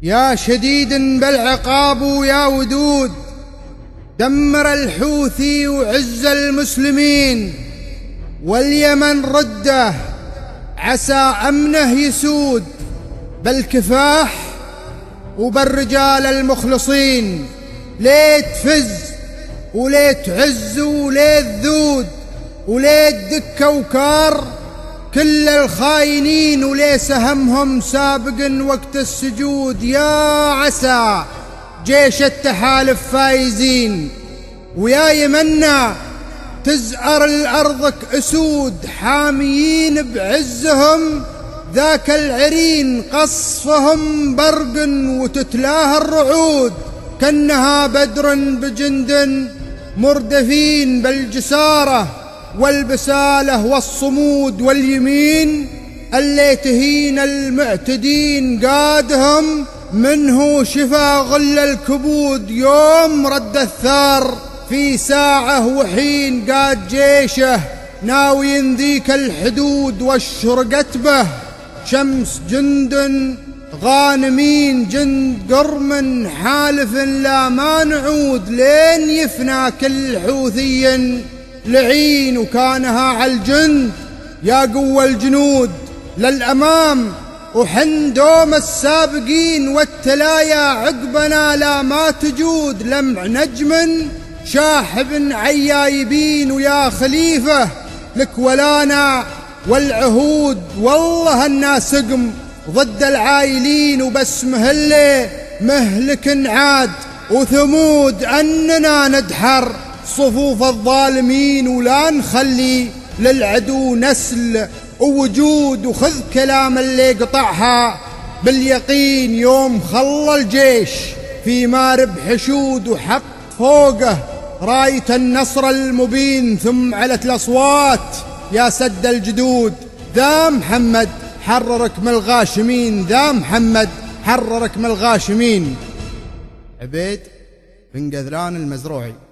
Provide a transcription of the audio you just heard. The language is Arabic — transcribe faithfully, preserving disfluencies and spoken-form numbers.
يا شديد بالعقاب ويا ودود، دمر الحوثي وعز المسلمين، واليمن رده عسى أمنه يسود، بالكفاح وبالرجال المخلصين. ليت فز وليت عز وليت ذود وليت دكة وكار كل الخاينين، وليس همهم سابق وقت السجود. يا عسى جيش التحالف فايزين، ويا يمنا تزأر الأرضك أسود، حاميين بعزهم ذاك العرين، قصفهم برق وتتلاه الرعود، كأنها بدر بجند مردفين، بالجسارة والبسالة والصمود واليمين، اللي تهين المعتدين قادهم منه شفا غل الكبود. يوم رد الثار في ساعة وحين، قاد جيشه ناوي ذيك الحدود، واشرقت به شمس جند غانمين، جند قرم حالف لا ما نعود، لين يفنى كل حوثي لعين. وكانها على الجند يا قوة الجنود للأمام، وحن دوم السابقين، والتلايا عقبنا لا ما تجود، لمع نجم شاحب عيايبين. ويا خليفة لك ولانا والعهود، والله الناس سقم ضد العايلين، وبس مهله مهلك عاد وثمود، أننا ندحر صفوف الظالمين، ولا نخلي للعدو نسل ووجود. وخذ كلام اللي قطعها باليقين، يوم خلى الجيش في مارب حشود، وحط فوقه راية النصر المبين، ثم علت الأصوات يا سد الجدود، ذا محمد حررك من الغاشمين، ذا محمد حررك من الغاشمين. عبيد بن قذلان المزروعي.